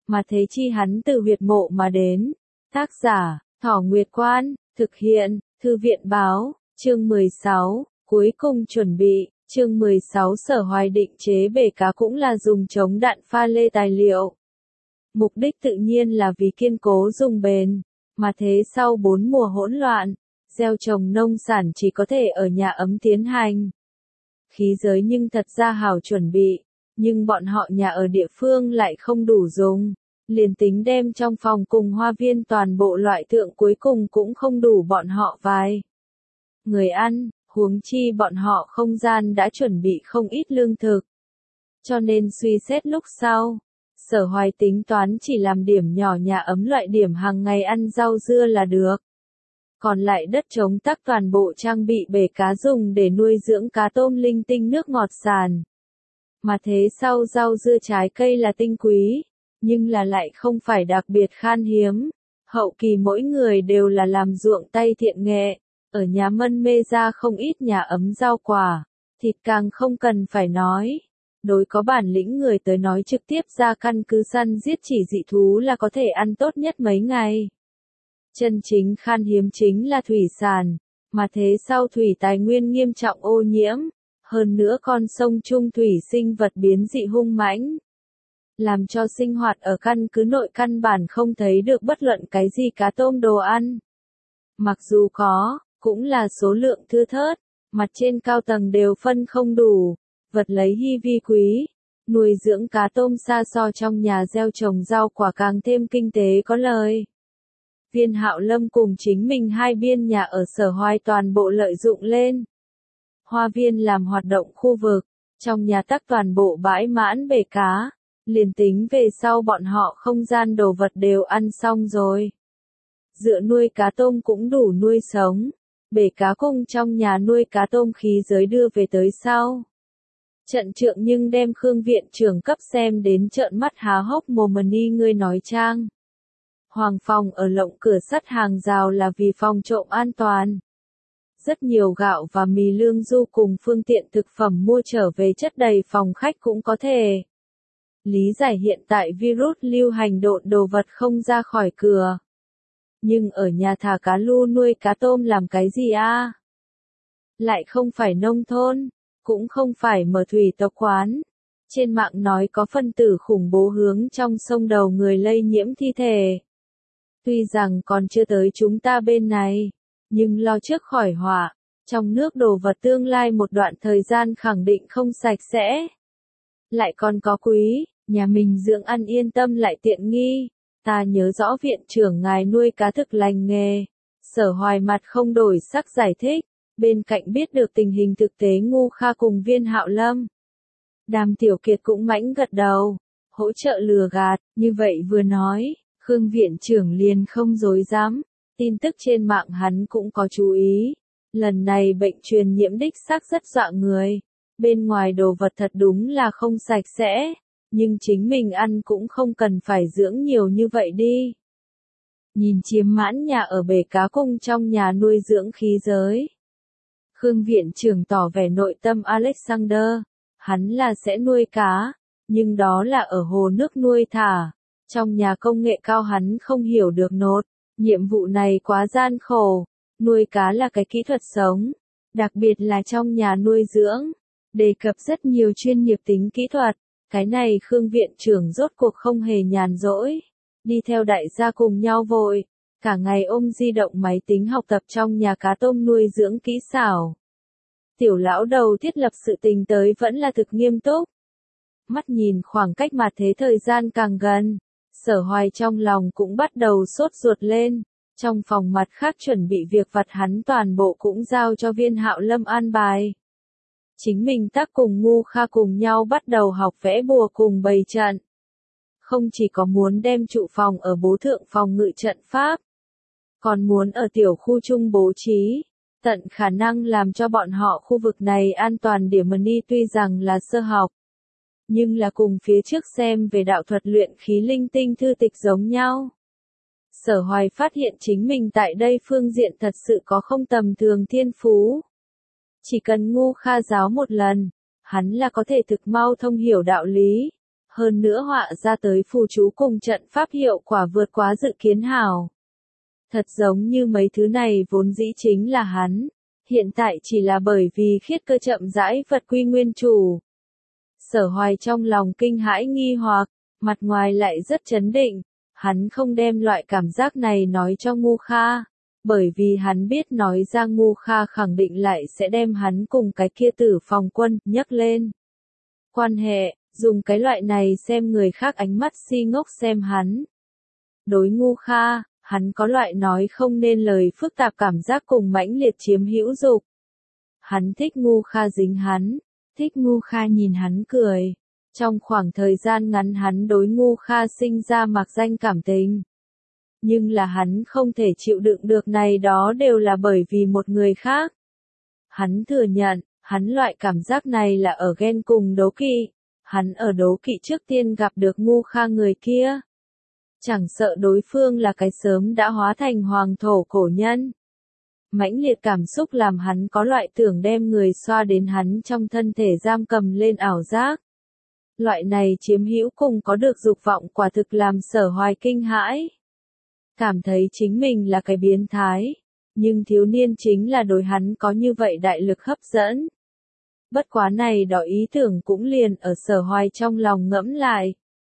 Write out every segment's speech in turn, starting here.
mà thế chi hắn từ huyệt mộ mà đến. Tác giả, Thỏ Nguyệt Quan, thực hiện, Thư viện báo, chương 16, cuối cùng chuẩn bị, chương 16 Sở Hoài định chế bể cá cũng là dùng chống đạn pha lê tài liệu. Mục đích tự nhiên là vì kiên cố dùng bền, mà thế sau 4 mùa hỗn loạn, gieo trồng nông sản chỉ có thể ở nhà ấm tiến hành. Khí giới nhưng thật ra hảo chuẩn bị, nhưng bọn họ nhà ở địa phương lại không đủ dùng, liền tính đem trong phòng cùng hoa viên toàn bộ loại thượng cuối cùng cũng không đủ bọn họ vài người ăn, huống chi bọn họ không gian đã chuẩn bị không ít lương thực. Cho nên suy xét lúc sau, Sở Hoài tính toán chỉ làm điểm nhỏ nhà ấm loại điểm hàng ngày ăn rau dưa là được. Còn lại đất trống tắc toàn bộ trang bị bể cá dùng để nuôi dưỡng cá tôm linh tinh nước ngọt sàn. Mà thế sau rau dưa trái cây là tinh quý, nhưng là lại không phải đặc biệt khan hiếm. Hậu kỳ mỗi người đều là làm ruộng tay thiện nghệ, ở nhà mân mê ra không ít nhà ấm rau quả, thịt càng không cần phải nói. Đối có bản lĩnh người tới nói trực tiếp ra căn cứ săn giết chỉ dị thú là có thể ăn tốt nhất mấy ngày. Chân chính khan hiếm chính là thủy sản, mà thế sau thủy tài nguyên nghiêm trọng ô nhiễm, hơn nữa con sông trung thủy sinh vật biến dị hung mãnh, làm cho sinh hoạt ở căn cứ nội căn bản không thấy được bất luận cái gì cá tôm đồ ăn. Mặc dù có, cũng là số lượng thưa thớt, mặt trên cao tầng đều phân không đủ, vật lấy hy vi quý, nuôi dưỡng cá tôm xa so trong nhà gieo trồng rau quả càng thêm kinh tế có lời. Viên Hạo Lâm cùng chính mình hai biên nhà ở Sở Hoài toàn bộ lợi dụng lên. Hoa viên làm hoạt động khu vực, trong nhà tắc toàn bộ bãi mãn bể cá, liền tính về sau bọn họ không gian đồ vật đều ăn xong rồi. Dựa nuôi cá tôm cũng đủ nuôi sống, bể cá cùng trong nhà nuôi cá tôm khí giới đưa về tới sau. Trận trượng nhưng đem Khương viện trưởng cấp xem đến trợn mắt há hốc mồm ni ngươi nói trang. Hoàng phòng ở lộng cửa sắt hàng rào là vì phòng trộm an toàn. Rất nhiều gạo và mì lương du cùng phương tiện thực phẩm mua trở về chất đầy phòng khách cũng có thể. Lý giải hiện tại virus lưu hành độn đồ vật không ra khỏi cửa. Nhưng ở nhà thả cá lu nuôi cá tôm làm cái gì a? Lại không phải nông thôn, cũng không phải mở thủy tộc quán. Trên mạng nói có phân tử khủng bố hướng trong sông đầu người lây nhiễm thi thể. Tuy rằng còn chưa tới chúng ta bên này, nhưng lo trước khỏi họa, trong nước đồ vật tương lai một đoạn thời gian khẳng định không sạch sẽ. Lại còn có quý, nhà mình dưỡng ăn yên tâm lại tiện nghi. Ta nhớ rõ viện trưởng ngài nuôi cá thực lành nghề. Sở Hoài mặt không đổi sắc giải thích, bên cạnh biết được tình hình thực tế Ngu Kha cùng Viên Hạo Lâm. Đàm Tiểu Kiệt cũng mãnh gật đầu, hỗ trợ lừa gạt, như vậy vừa nói. Khương viện trưởng liền không dối dám, tin tức trên mạng hắn cũng có chú ý. Lần này bệnh truyền nhiễm đích xác rất dọa người. Bên ngoài đồ vật thật đúng là không sạch sẽ, nhưng chính mình ăn cũng không cần phải dưỡng nhiều như vậy đi. Nhìn chiếm mãn nhà ở bể cá cùng trong nhà nuôi dưỡng khí giới. Khương viện trưởng tỏ vẻ nội tâm Alexander, hắn là sẽ nuôi cá, nhưng đó là ở hồ nước nuôi thả. Trong nhà công nghệ cao hắn không hiểu được nốt, nhiệm vụ này quá gian khổ, nuôi cá là cái kỹ thuật sống, đặc biệt là trong nhà nuôi dưỡng, đề cập rất nhiều chuyên nghiệp tính kỹ thuật, cái này Khương viện trưởng rốt cuộc không hề nhàn rỗi, đi theo đại gia cùng nhau vội, cả ngày ôm di động máy tính học tập trong nhà cá tôm nuôi dưỡng kỹ xảo. Tiểu lão đầu thiết lập sự tình tới vẫn là thực nghiêm túc. Mắt nhìn khoảng cách mà thế thời gian càng gần. Sở Hoài trong lòng cũng bắt đầu sốt ruột lên, trong phòng mặt khác chuẩn bị việc vặt hắn toàn bộ cũng giao cho Viên Hạo Lâm an bài. Chính mình tác cùng Ngu Kha cùng nhau bắt đầu học vẽ bùa cùng bày trận. Không chỉ có muốn đem trụ phòng ở bố thượng phòng ngự trận pháp, còn muốn ở tiểu khu chung bố trí, tận khả năng làm cho bọn họ khu vực này an toàn điểm ni tuy rằng là sơ học. Nhưng là cùng phía trước xem về đạo thuật luyện khí linh tinh thư tịch giống nhau. Sở Hoài phát hiện chính mình tại đây phương diện thật sự có không tầm thường thiên phú. Chỉ cần Ngu Kha giáo một lần, hắn là có thể thực mau thông hiểu đạo lý. hơn nữa họa ra tới phù chú cùng trận pháp hiệu quả vượt quá dự kiến hảo. Thật giống như mấy thứ này vốn dĩ chính là hắn, hiện tại chỉ là bởi vì khiết cơ chậm rãi vật quy nguyên chủ. Sở Hoài trong lòng kinh hãi nghi hoặc, mặt ngoài lại rất chấn định, hắn không đem loại cảm giác này nói cho Ngu Kha, bởi vì hắn biết nói ra Ngu Kha khẳng định lại sẽ đem hắn cùng cái kia Tử Phòng Quân nhắc lên. Quan hệ, dùng cái loại này xem người khác ánh mắt si ngốc xem hắn. Đối Ngu Kha, hắn có loại nói không nên lời phức tạp cảm giác cùng mãnh liệt chiếm hữu dục. Hắn thích Ngu Kha dính hắn, thích Ngu Kha nhìn hắn cười. Trong khoảng thời gian ngắn hắn đối Ngu Kha sinh ra mạc danh cảm tình. Nhưng là hắn không thể chịu đựng được này, đó đều là bởi vì một người khác. Hắn thừa nhận, hắn loại cảm giác này là ở ghen cùng đố kỵ. Hắn ở đố kỵ trước tiên gặp được Ngu Kha người kia. Chẳng sợ đối phương là cái sớm đã hóa thành hoàng thổ cổ nhân. Mãnh liệt cảm xúc làm hắn có loại tưởng đem người xoa đến hắn trong thân thể giam cầm lên ảo giác. Loại này chiếm hữu cùng có được dục vọng quả thực làm Sở Hoài kinh hãi. Cảm thấy chính mình là cái biến thái, nhưng thiếu niên chính là đối hắn có như vậy đại lực hấp dẫn. Bất quá này đó ý tưởng cũng liền ở Sở Hoài trong lòng ngẫm lại.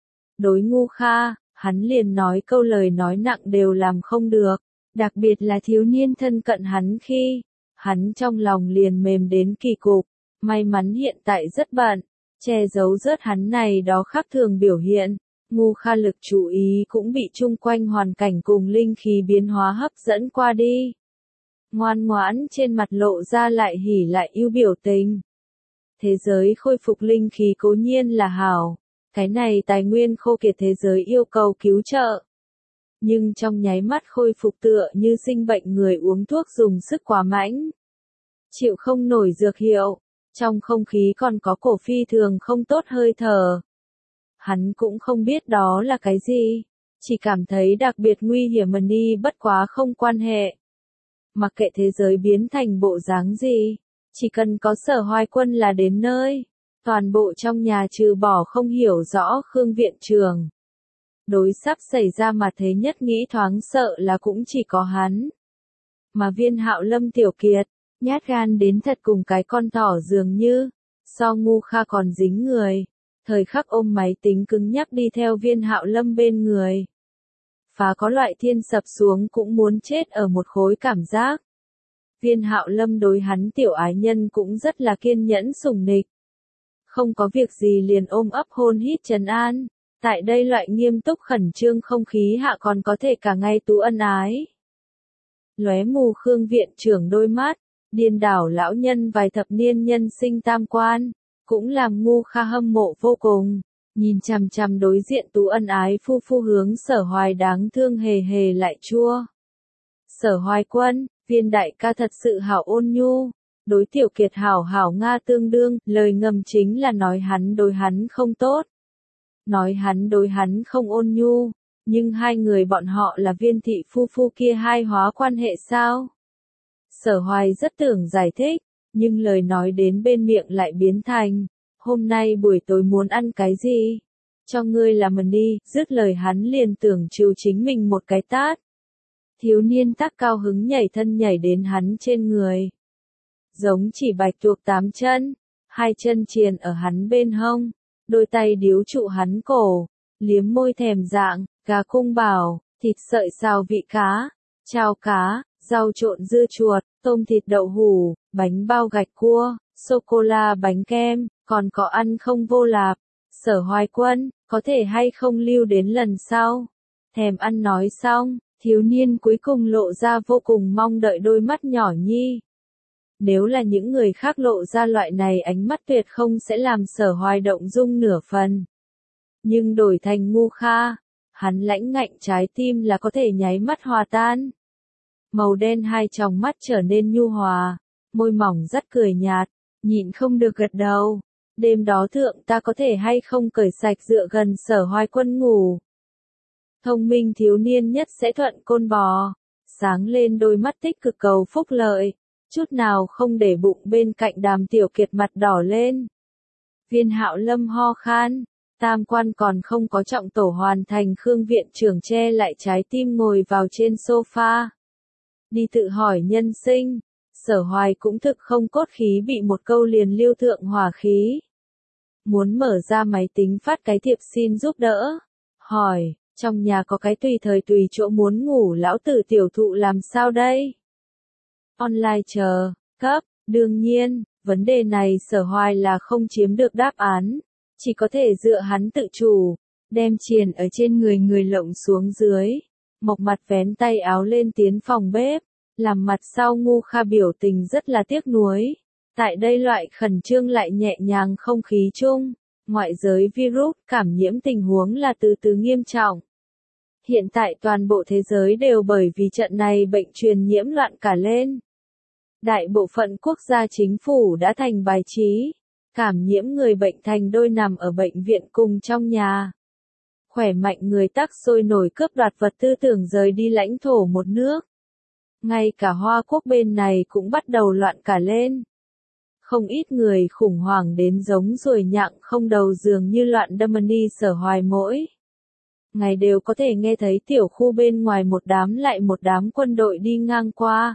Đối Ngu Kha, hắn liền nói câu lời nói nặng đều làm không được, đặc biệt là thiếu niên thân cận hắn khi, hắn trong lòng liền mềm đến kỳ cục, may mắn hiện tại rất bận, che giấu rớt hắn này đó khác thường biểu hiện. Ngu Kha lực chú ý cũng bị chung quanh hoàn cảnh cùng linh khí biến hóa hấp dẫn qua đi. Ngoan ngoãn trên mặt lộ ra lại hỉ lại yêu biểu tình. Thế giới khôi phục linh khí cố nhiên là hảo, cái này tài nguyên khô kiệt thế giới yêu cầu cứu trợ. Nhưng trong nháy mắt khôi phục tựa như sinh bệnh người uống thuốc dùng sức quá mãnh. Chịu không nổi dược hiệu, trong không khí còn có cổ phi thường không tốt hơi thở. Hắn cũng không biết đó là cái gì, chỉ cảm thấy đặc biệt nguy hiểm mà đi bất quá không quan hệ. Mặc kệ thế giới biến thành bộ dáng gì, chỉ cần có Sở Hoài Quân là đến nơi, toàn bộ trong nhà trừ bỏ không hiểu rõ Khương viện trường. Đối sắp xảy ra mà thế nhất nghĩ thoáng sợ là cũng chỉ có hắn. Mà Viên Hạo Lâm tiểu kiệt, nhát gan đến thật cùng cái con thỏ dường như, so Ngu Kha còn dính người. Thời khắc ôm máy tính cứng nhắc đi theo Viên Hạo Lâm bên người. Phá có loại thiên sập xuống cũng muốn chết ở một khối cảm giác. Viên Hạo Lâm đối hắn tiểu ái nhân cũng rất là kiên nhẫn sủng nịch. Không có việc gì liền ôm ấp hôn hít trấn an. Tại đây loại nghiêm túc khẩn trương không khí hạ còn có thể cả ngày tú ân ái. Lóe mù Khương viện trưởng đôi mắt, điên đảo lão nhân vài thập niên nhân sinh tam quan. Cũng làm Ngu Kha hâm mộ vô cùng, nhìn chằm chằm đối diện tú ân ái phu phu hướng Sở Hoài đáng thương hề hề lại chua. Sở Hoài Quân, Viên đại ca thật sự hảo ôn nhu, đối tiểu kiệt hảo hảo Nga tương đương, lời ngầm chính là nói hắn đối hắn không tốt. Nói hắn đối hắn không ôn nhu, nhưng hai người bọn họ là Viên thị phu phu kia hai hóa quan hệ sao? Sở Hoài rất tưởng giải thích. Nhưng lời nói đến bên miệng lại biến thành, hôm nay buổi tối muốn ăn cái gì? Cho ngươi làm mần đi, dứt lời hắn liền tưởng trừ chính mình một cái tát. Thiếu niên tác cao hứng nhảy thân nhảy đến hắn trên người. Giống chỉ bạch tuộc 8 chân, hai chân triền ở hắn bên hông, đôi tay điếu trụ hắn cổ, liếm môi thèm dạng, gà cung bảo, thịt sợi xào vị cá, chao cá, rau trộn dưa chuột, tôm thịt đậu hủ, bánh bao gạch cua, sô-cô-la bánh kem, còn có ăn không vô lạp. Sở Hoài Quân, có thể hay không lưu đến lần sau? Thèm ăn nói xong, thiếu niên cuối cùng lộ ra vô cùng mong đợi đôi mắt nhỏ nhi. Nếu là những người khác lộ ra loại này ánh mắt tuyệt không sẽ làm Sở Hoài động dung nửa phần. Nhưng đổi thành Ngu Kha, hắn lãnh ngạnh trái tim là có thể nháy mắt hòa tan. Màu đen hai tròng mắt trở nên nhu hòa, môi mỏng rất cười nhạt, nhịn không được gật đầu. Đêm đó thượng ta có thể hay không cởi sạch dựa gần Sở Hoài Quân ngủ. Thông minh thiếu niên nhất sẽ thuận côn bò, sáng lên đôi mắt tích cực cầu phúc lợi, chút nào không để bụng bên cạnh Đàm tiểu kiệt mặt đỏ lên. Viên Hạo Lâm ho khan, Tam quan còn không có trọng tổ hoàn thành, Khương viện trưởng che lại trái tim ngồi vào trên sofa. Đi tự hỏi nhân sinh, Sở Hoài cũng thực không cốt khí, bị một câu liền lưu thượng hỏa khí. Muốn mở ra máy tính phát cái thiệp xin giúp đỡ. Hỏi, trong nhà có cái tùy thời tùy chỗ muốn ngủ lão tử tiểu thụ làm sao đây? Online chờ, cấp, đương nhiên, vấn đề này Sở Hoài là không chiếm được đáp án. Chỉ có thể dựa hắn tự chủ, đem triền ở trên người người lộng xuống dưới. Mộc Mặt vén tay áo lên tiến phòng bếp, làm mặt sau ngu kha biểu tình rất là tiếc nuối. Tại đây loại khẩn trương lại nhẹ nhàng không khí chung, ngoại giới virus cảm nhiễm tình huống là từ từ nghiêm trọng. Hiện tại toàn bộ thế giới đều bởi vì trận này bệnh truyền nhiễm loạn cả lên. Đại bộ phận quốc gia chính phủ đã thành bài trí, cảm nhiễm người bệnh thành đôi nằm ở bệnh viện cùng trong nhà. Khỏe mạnh người tắc sôi nổi cướp đoạt vật tư tưởng rời đi lãnh thổ một nước. Ngay cả Hoa Quốc bên này cũng bắt đầu loạn cả lên. Không ít người khủng hoảng đến giống ruồi nhặng không đầu, dường như loạn Germany. Sở Hoài mỗi ngày đều có thể nghe thấy tiểu khu bên ngoài một đám lại một đám quân đội đi ngang qua.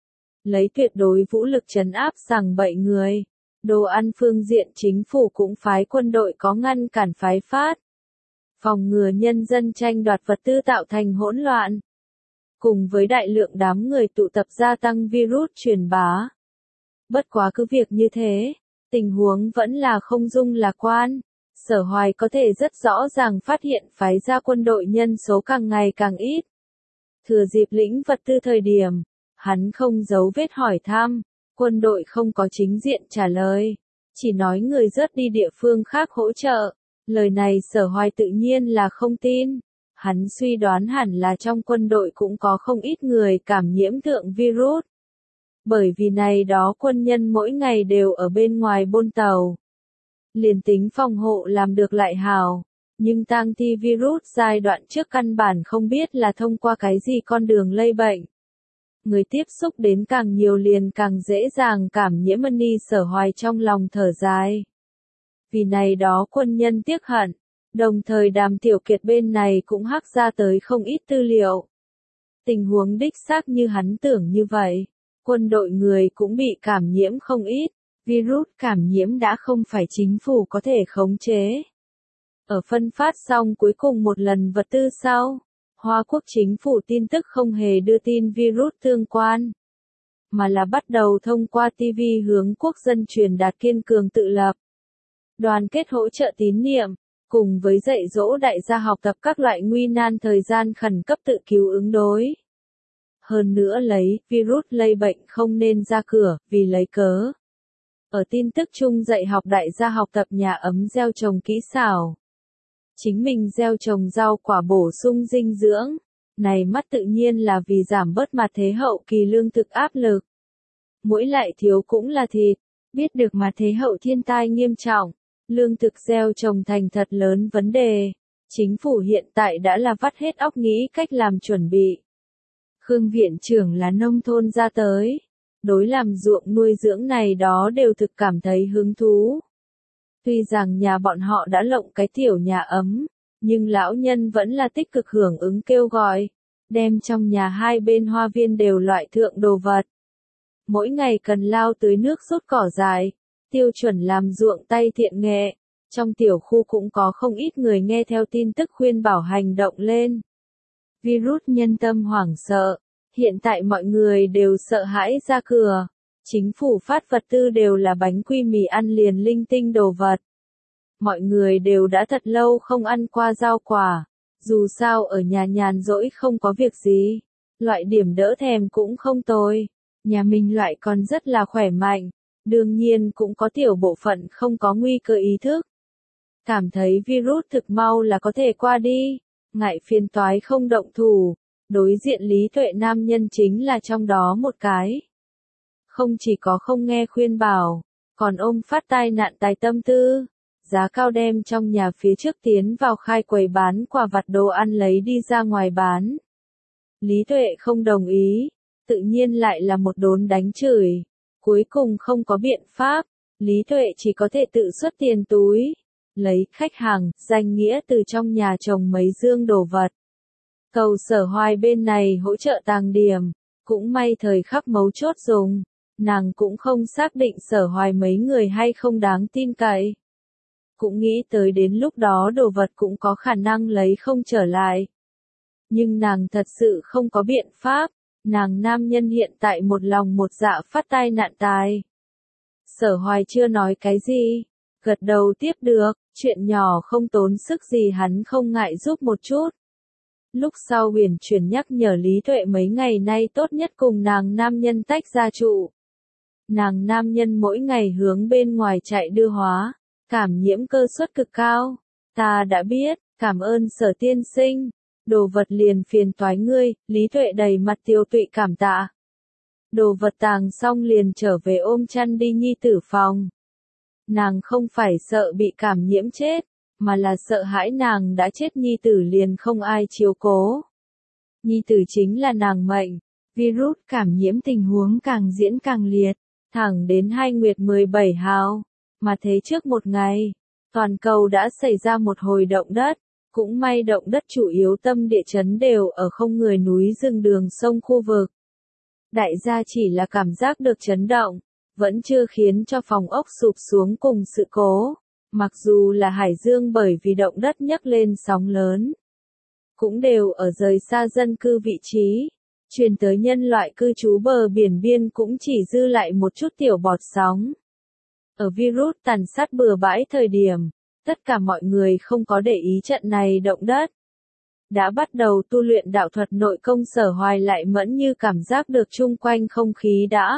Lấy tuyệt đối vũ lực trấn áp rằng bậy người. Đồ ăn phương diện chính phủ cũng phái quân đội có ngăn cản phái phát. Phòng ngừa nhân dân tranh đoạt vật tư tạo thành hỗn loạn. Cùng với đại lượng đám người tụ tập gia tăng virus truyền bá. Bất quá cứ việc như thế, tình huống vẫn là không dung lạc quan. Sở Hoài có thể rất rõ ràng phát hiện phái ra quân đội nhân số càng ngày càng ít. Thừa dịp lĩnh vật tư thời điểm, hắn không giấu vết hỏi thăm, quân đội không có chính diện trả lời, chỉ nói người rớt đi địa phương khác hỗ trợ. Lời này Sở Hoài tự nhiên là không tin. Hắn suy đoán hẳn là trong quân đội cũng có không ít người cảm nhiễm thượng virus. Bởi vì này đó quân nhân mỗi ngày đều ở bên ngoài bôn tàu. Liền tính phòng hộ làm được lại hào, nhưng tang thi virus giai đoạn trước căn bản không biết là thông qua cái gì con đường lây bệnh. Người tiếp xúc đến càng nhiều liền càng dễ dàng cảm nhiễm. Sở Hoài trong lòng thở dài. Vì này đó quân nhân tiếc hận, đồng thời Đàm Tiểu Kiệt bên này cũng hắc ra tới không ít tư liệu. Tình huống đích xác như hắn tưởng như vậy, quân đội người cũng bị cảm nhiễm không ít, virus cảm nhiễm đã không phải chính phủ có thể khống chế. Ở phân phát xong cuối cùng một lần vật tư sau, Hoa Quốc chính phủ tin tức không hề đưa tin virus tương quan, mà là bắt đầu thông qua TV hướng quốc dân truyền đạt kiên cường tự lập, đoàn kết hỗ trợ tín niệm, cùng với dạy dỗ đại gia học tập các loại nguy nan thời gian khẩn cấp tự cứu ứng đối. Hơn nữa lấy virus lây bệnh không nên ra cửa, vì lấy cớ. Ở tin tức chung dạy học đại gia học tập nhà ấm gieo trồng kỹ xảo. Chính mình gieo trồng rau quả bổ sung dinh dưỡng. Này mắt tự nhiên là vì giảm bớt mặt thế hậu kỳ lương thực áp lực. Mỗi lại thiếu cũng là thịt. Biết được mặt thế hậu thiên tai nghiêm trọng. Lương thực gieo trồng thành thật lớn vấn đề. Chính phủ hiện tại đã là vắt hết óc nghĩ cách làm chuẩn bị. Khương viện trưởng là nông thôn ra tới. Đối làm ruộng nuôi dưỡng này đó đều thực cảm thấy hứng thú. Tuy rằng nhà bọn họ đã lộng cái tiểu nhà ấm, nhưng lão nhân vẫn là tích cực hưởng ứng kêu gọi, đem trong nhà hai bên hoa viên đều loại thượng đồ vật. Mỗi ngày cần lao tưới nước rút cỏ dại, tiêu chuẩn làm ruộng tay thiện nghệ. Trong tiểu khu cũng có không ít người nghe theo tin tức khuyên bảo hành động lên. Virus nhân tâm hoảng sợ, hiện tại mọi người đều sợ hãi ra cửa. Chính phủ phát vật tư đều là bánh quy mì ăn liền linh tinh đồ vật. Mọi người đều đã thật lâu không ăn qua rau quả. Dù sao ở nhà nhàn rỗi không có việc gì. Loại điểm đỡ thèm cũng không tồi. Nhà mình loại còn rất là khỏe mạnh. Đương nhiên cũng có tiểu bộ phận không có nguy cơ ý thức. Cảm thấy virus thực mau là có thể qua đi. Ngại phiền toái không động thủ. Đối diện Lý Tuệ nam nhân chính là trong đó một cái. Không chỉ có không nghe khuyên bảo, còn ôm phát tai nạn tài tâm tư. Giá cao đem trong nhà phía trước tiến vào khai quầy bán quà vặt đồ ăn lấy đi ra ngoài bán. Lý Tuệ không đồng ý, tự nhiên lại là một đốn đánh chửi. Cuối cùng không có biện pháp, Lý Tuệ chỉ có thể tự xuất tiền túi. lấy khách hàng, danh nghĩa từ trong nhà trồng mấy dương đồ vật. Cầu Sở Hoài bên này hỗ trợ tàng điểm, cũng may thời khắc mấu chốt dùng, nàng cũng không xác định Sở Hoài mấy người hay không đáng tin cậy. Cũng nghĩ tới đến lúc đó đồ vật cũng có khả năng lấy không trở lại. Nhưng nàng thật sự không có biện pháp, nàng nam nhân hiện tại một lòng một dạ phát tai nạn tài. Sở Hoài chưa nói cái gì, gật đầu tiếp được, chuyện nhỏ không tốn sức gì hắn không ngại giúp một chút. Lúc sau huyền chuyển nhắc nhở Lý Tuệ mấy ngày nay tốt nhất cùng nàng nam nhân tách ra trụ. Nàng nam nhân mỗi ngày hướng bên ngoài chạy đưa hóa, cảm nhiễm cơ suất cực cao. Ta đã biết, cảm ơn Sở tiên sinh. Đồ vật liền phiền toái ngươi, Lý Tuệ đầy mặt tiêu tụy cảm tạ. Đồ vật tàng xong liền trở về ôm chăn đi nhi tử phòng. Nàng không phải sợ bị cảm nhiễm chết, mà là sợ hãi nàng đã chết nhi tử liền không ai chiếu cố. Nhi tử chính là nàng mệnh, virus cảm nhiễm tình huống càng diễn càng liệt, thẳng đến 2 nguyệt 17 hào, mà thế trước một ngày, toàn cầu đã xảy ra một hồi động đất, cũng may động đất chủ yếu tâm địa chấn đều ở không người núi rừng đường sông khu vực. Đại gia chỉ là cảm giác được chấn động, vẫn chưa khiến cho phòng ốc sụp xuống cùng sự cố. Mặc dù là Hải Dương bởi vì động đất nhấc lên sóng lớn, cũng đều ở rời xa dân cư vị trí, truyền tới nhân loại cư trú bờ biển biên cũng chỉ dư lại một chút tiểu bọt sóng. Ở virus tàn sát bừa bãi thời điểm, tất cả mọi người không có để ý trận này động đất. Đã bắt đầu tu luyện đạo thuật nội công Sở Hoài lại mẫn như cảm giác được chung quanh không khí đã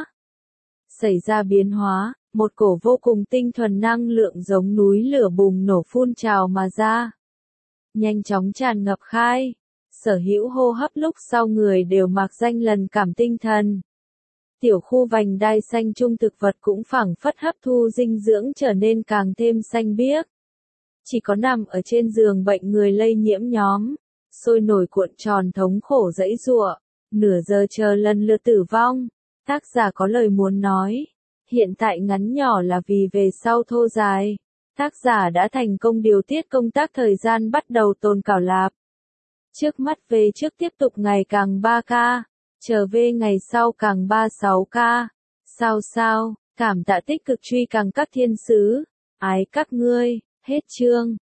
xảy ra biến hóa, một cổ vô cùng tinh thuần năng lượng giống núi lửa bùng nổ phun trào mà ra. Nhanh chóng tràn ngập khai, sở hữu hô hấp lúc sau người đều mạc danh lần cảm tinh thần. Tiểu khu vành đai xanh trung thực vật cũng phảng phất hấp thu dinh dưỡng trở nên càng thêm xanh biếc. Chỉ có nằm ở trên giường bệnh người lây nhiễm nhóm, sôi nổi cuộn tròn thống khổ dãy giụa, nửa giờ chờ lần lượt tử vong. Tác giả có lời muốn nói, hiện tại ngắn nhỏ là vì về sau thô dài. Tác giả đã thành công điều tiết công tác thời gian bắt đầu tồn cảo lạp. Trước mắt về trước tiếp tục ngày càng 3K, trở về ngày sau càng 36K. Sao, cảm tạ tích cực truy càng các thiên sứ, ái các ngươi, hết chương.